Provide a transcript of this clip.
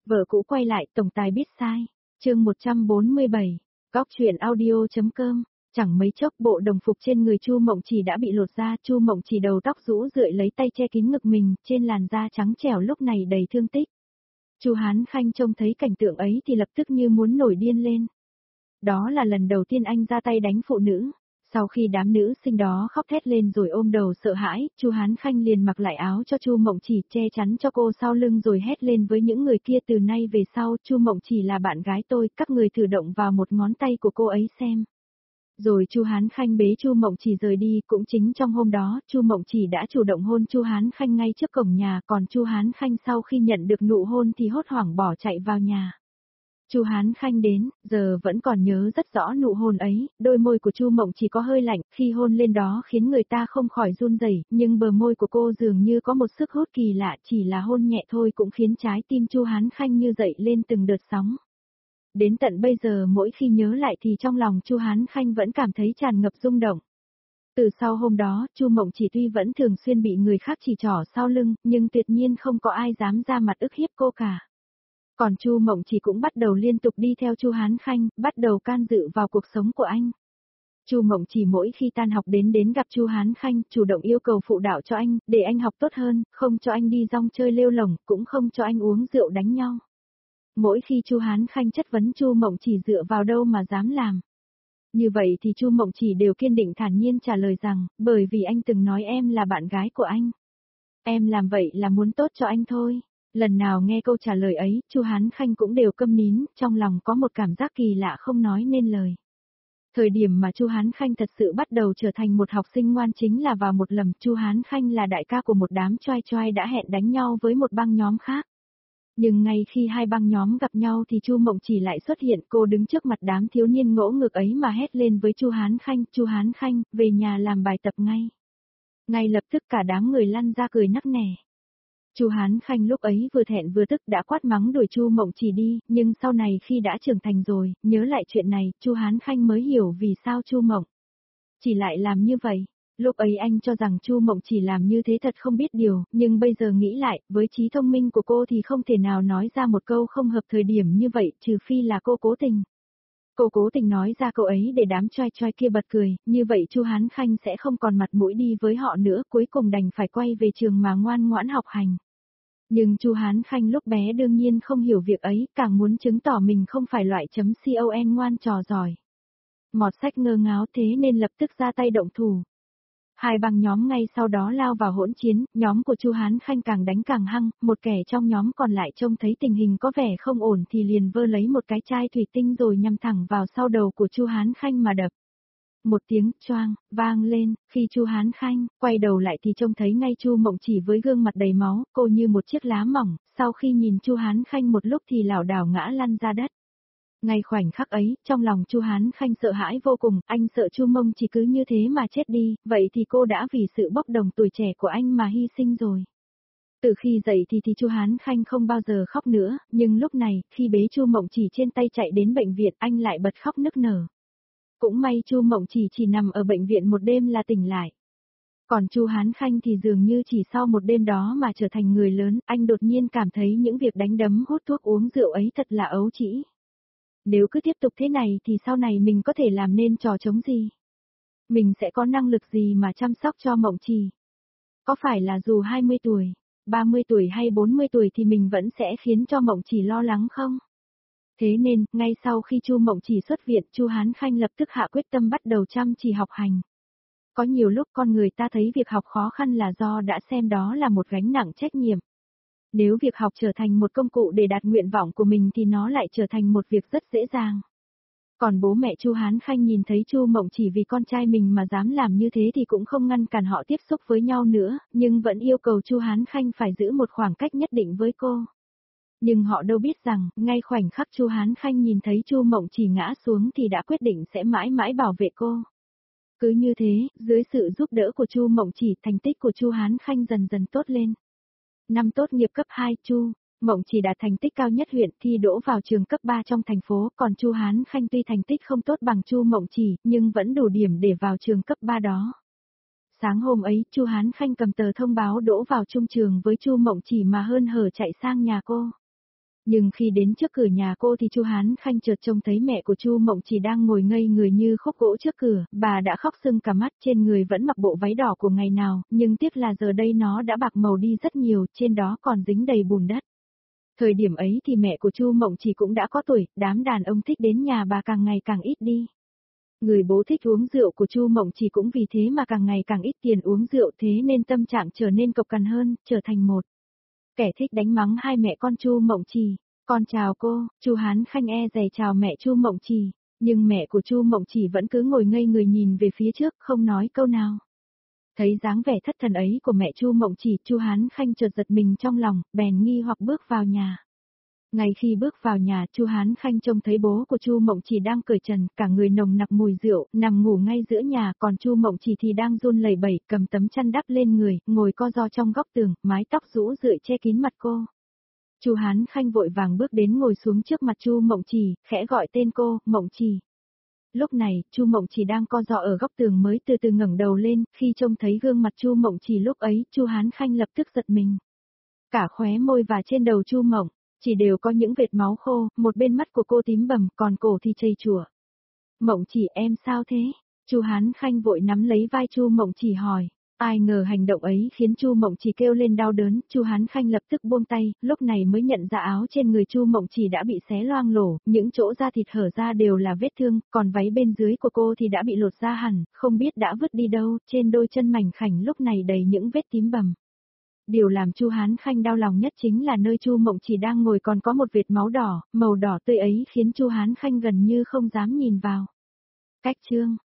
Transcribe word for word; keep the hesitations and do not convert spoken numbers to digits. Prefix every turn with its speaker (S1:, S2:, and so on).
S1: Vợ cũ quay lại, tổng tài biết sai. Chương một trăm bốn mươi bảy. Góc truyện audio.com. Chẳng mấy chốc bộ đồng phục trên người Chu Mộng Chỉ đã bị lột ra, Chu Mộng Chỉ đầu tóc rũ rượi lấy tay che kín ngực mình, trên làn da trắng trẻo lúc này đầy thương tích. Chu Hán Khanh trông thấy cảnh tượng ấy thì lập tức như muốn nổi điên lên. Đó là lần đầu tiên anh ra tay đánh phụ nữ. Sau khi đám nữ sinh đó khóc thét lên rồi ôm đầu sợ hãi, Chu Hán Khanh liền mặc lại áo cho Chu Mộng Chỉ, che chắn cho cô sau lưng rồi hét lên với những người kia, từ nay về sau Chu Mộng Chỉ là bạn gái tôi, các người thử động vào một ngón tay của cô ấy xem. Rồi Chu Hán Khanh bế Chu Mộng Chỉ rời đi, cũng chính trong hôm đó, Chu Mộng Chỉ đã chủ động hôn Chu Hán Khanh ngay trước cổng nhà, còn Chu Hán Khanh sau khi nhận được nụ hôn thì hốt hoảng bỏ chạy vào nhà. Chu Hán Khanh đến, giờ vẫn còn nhớ rất rõ nụ hôn ấy, đôi môi của Chu Mộng Chỉ có hơi lạnh, khi hôn lên đó khiến người ta không khỏi run rẩy, nhưng bờ môi của cô dường như có một sức hút kỳ lạ, chỉ là hôn nhẹ thôi cũng khiến trái tim Chu Hán Khanh như dậy lên từng đợt sóng. Đến tận bây giờ mỗi khi nhớ lại thì trong lòng Chu Hán Khanh vẫn cảm thấy tràn ngập rung động. Từ sau hôm đó, Chu Mộng Chỉ tuy vẫn thường xuyên bị người khác chỉ trỏ sau lưng, nhưng tuyệt nhiên không có ai dám ra mặt ức hiếp cô cả. Còn Chu Mộng Chỉ cũng bắt đầu liên tục đi theo Chu Hán Khanh, bắt đầu can dự vào cuộc sống của anh. Chu Mộng Chỉ mỗi khi tan học đến đến gặp Chu Hán Khanh, chủ động yêu cầu phụ đạo cho anh, để anh học tốt hơn, không cho anh đi rong chơi lêu lổng, cũng không cho anh uống rượu đánh nhau. Mỗi khi Chu Hán Khanh chất vấn Chu Mộng Chỉ dựa vào đâu mà dám làm. Như vậy thì Chu Mộng Chỉ đều kiên định thản nhiên trả lời rằng, bởi vì anh từng nói em là bạn gái của anh. Em làm vậy là muốn tốt cho anh thôi. Lần nào nghe câu trả lời ấy, Chu Hán Khanh cũng đều câm nín, trong lòng có một cảm giác kỳ lạ không nói nên lời. Thời điểm mà Chu Hán Khanh thật sự bắt đầu trở thành một học sinh ngoan chính là vào một lần Chu Hán Khanh là đại ca của một đám choai choai đã hẹn đánh nhau với một băng nhóm khác. Nhưng ngay khi hai băng nhóm gặp nhau thì Chu Mộng Chỉ lại xuất hiện, cô đứng trước mặt đám thiếu niên ngỗ ngược ấy mà hét lên với Chu Hán Khanh, Chu Hán Khanh, về nhà làm bài tập ngay. Ngay lập tức cả đám người lăn ra cười nắc nẻ. Chu Hán Khanh lúc ấy vừa thẹn vừa tức đã quát mắng đuổi Chu Mộng Chỉ đi, nhưng sau này khi đã trưởng thành rồi, nhớ lại chuyện này, Chu Hán Khanh mới hiểu vì sao Chu Mộng Chỉ lại làm như vậy. Lúc ấy anh cho rằng Chu Mộng Chỉ làm như thế thật không biết điều, nhưng bây giờ nghĩ lại, với trí thông minh của cô thì không thể nào nói ra một câu không hợp thời điểm như vậy, trừ phi là cô cố tình. Cô cố tình nói ra câu ấy để đám choai choai kia bật cười, như vậy Chu Hán Khanh sẽ không còn mặt mũi đi với họ nữa, cuối cùng đành phải quay về trường mà ngoan ngoãn học hành. Nhưng Chu Hán Khanh lúc bé đương nhiên không hiểu việc ấy, càng muốn chứng tỏ mình không phải loại chấm con ngoan trò giỏi. Mọt sách ngơ ngáo thế nên lập tức ra tay động thủ. Hai băng nhóm ngay sau đó lao vào hỗn chiến, nhóm của Chu Hán Khanh càng đánh càng hăng, một kẻ trong nhóm còn lại trông thấy tình hình có vẻ không ổn thì liền vơ lấy một cái chai thủy tinh rồi nhằm thẳng vào sau đầu của Chu Hán Khanh mà đập. Một tiếng choang vang lên, khi Chu Hán Khanh quay đầu lại thì trông thấy ngay Chu Mộng Chỉ với gương mặt đầy máu, cô như một chiếc lá mỏng, sau khi nhìn Chu Hán Khanh một lúc thì lảo đảo ngã lăn ra đất. Ngay khoảnh khắc ấy, trong lòng Chu Hán Khanh sợ hãi vô cùng, anh sợ Chu Mộng Chỉ cứ như thế mà chết đi, vậy thì cô đã vì sự bốc đồng tuổi trẻ của anh mà hy sinh rồi. Từ khi dậy thì thì Chu Hán Khanh không bao giờ khóc nữa, nhưng lúc này, khi bế Chu Mộng Chỉ trên tay chạy đến bệnh viện, anh lại bật khóc nức nở. Cũng may Chu Mộng Chỉ chỉ nằm ở bệnh viện một đêm là tỉnh lại. Còn Chu Hán Khanh thì dường như chỉ sau một đêm đó mà trở thành người lớn, anh đột nhiên cảm thấy những việc đánh đấm hút thuốc uống rượu ấy thật là ấu trĩ. Nếu cứ tiếp tục thế này thì sau này mình có thể làm nên trò trống gì? Mình sẽ có năng lực gì mà chăm sóc cho Mộng Chỉ? Có phải là dù hai mươi tuổi, ba mươi tuổi hay bốn mươi tuổi thì mình vẫn sẽ khiến cho Mộng Chỉ lo lắng không? Thế nên, ngay sau khi Chu Mộng Chỉ xuất viện, Chu Hán Khanh lập tức hạ quyết tâm bắt đầu chăm chỉ học hành. Có nhiều lúc con người ta thấy việc học khó khăn là do đã xem đó là một gánh nặng trách nhiệm. Nếu việc học trở thành một công cụ để đạt nguyện vọng của mình thì nó lại trở thành một việc rất dễ dàng. Còn bố mẹ Chu Hán Khanh nhìn thấy Chu Mộng Chỉ vì con trai mình mà dám làm như thế thì cũng không ngăn cản họ tiếp xúc với nhau nữa, nhưng vẫn yêu cầu Chu Hán Khanh phải giữ một khoảng cách nhất định với cô. Nhưng họ đâu biết rằng, ngay khoảnh khắc Chu Hán Khanh nhìn thấy Chu Mộng Chỉ ngã xuống thì đã quyết định sẽ mãi mãi bảo vệ cô. Cứ như thế, dưới sự giúp đỡ của Chu Mộng Chỉ, thành tích của Chu Hán Khanh dần dần tốt lên. Năm tốt nghiệp cấp hai, Chu Mộng Chỉ đạt thành tích cao nhất huyện, thi đỗ vào trường cấp ba trong thành phố, còn Chu Hán Khanh tuy thành tích không tốt bằng Chu Mộng Chỉ, nhưng vẫn đủ điểm để vào trường cấp ba đó. Sáng hôm ấy, Chu Hán Khanh cầm tờ thông báo đỗ vào chung trường với Chu Mộng Chỉ mà hớn hở chạy sang nhà cô. Nhưng khi đến trước cửa nhà cô thì Chu Hán Khanh chợt trông thấy mẹ của Chu Mộng Chỉ đang ngồi ngây người như khúc gỗ trước cửa, bà đã khóc sưng cả mắt, trên người vẫn mặc bộ váy đỏ của ngày nào, nhưng tiếc là giờ đây nó đã bạc màu đi rất nhiều, trên đó còn dính đầy bùn đất. Thời điểm ấy thì mẹ của Chu Mộng Chỉ cũng đã có tuổi, đám đàn ông thích đến nhà bà càng ngày càng ít đi. Người bố thích uống rượu của Chu Mộng Chỉ cũng vì thế mà càng ngày càng ít tiền uống rượu, thế nên tâm trạng trở nên cộc cằn hơn, trở thành một kẻ thích đánh mắng hai mẹ con Chu Mộng Chỉ. Con chào cô, Chu Hán Khanh e dè chào mẹ Chu Mộng Chỉ, nhưng mẹ của Chu Mộng Chỉ vẫn cứ ngồi ngây người nhìn về phía trước, không nói câu nào. Thấy dáng vẻ thất thần ấy của mẹ Chu Mộng Chỉ, Chu Hán Khanh chợt giật mình trong lòng, bèn nghi hoặc bước vào nhà. Ngay khi bước vào nhà, Chu Hán Khanh trông thấy bố của Chu Mộng Chỉ đang cởi trần, cả người nồng nặc mùi rượu, nằm ngủ ngay giữa nhà, còn Chu Mộng Chỉ thì đang run lẩy bẩy, cầm tấm chăn đắp lên người, ngồi co ro trong góc tường, mái tóc rũ rượi che kín mặt cô. Chu Hán Khanh vội vàng bước đến ngồi xuống trước mặt Chu Mộng Chỉ, khẽ gọi tên cô, Mộng Chỉ. Lúc này, Chu Mộng Chỉ đang co ro ở góc tường mới từ từ ngẩng đầu lên, khi trông thấy gương mặt Chu Mộng Chỉ lúc ấy, Chu Hán Khanh lập tức giật mình. Cả khóe môi và trên đầu Chu Mộng Chỉ đều có những vệt máu khô, một bên mắt của cô tím bầm, còn cổ thì chảy chùa. Mộng Chỉ em sao thế? Chu Hán Khanh vội nắm lấy vai Chu Mộng Chỉ hỏi. Ai ngờ hành động ấy khiến Chu Mộng Chỉ kêu lên đau đớn, Chu Hán Khanh lập tức buông tay, lúc này mới nhận ra áo trên người Chu Mộng Chỉ đã bị xé loang lổ, những chỗ da thịt hở ra đều là vết thương, còn váy bên dưới của cô thì đã bị lột ra hẳn, không biết đã vứt đi đâu, trên đôi chân mảnh khảnh lúc này đầy những vết tím bầm. Điều làm Chu Hán Khanh đau lòng nhất chính là nơi Chu Mộng Chỉ đang ngồi còn có một vệt máu đỏ, màu đỏ tươi ấy khiến Chu Hán Khanh gần như không dám nhìn vào. Cách chương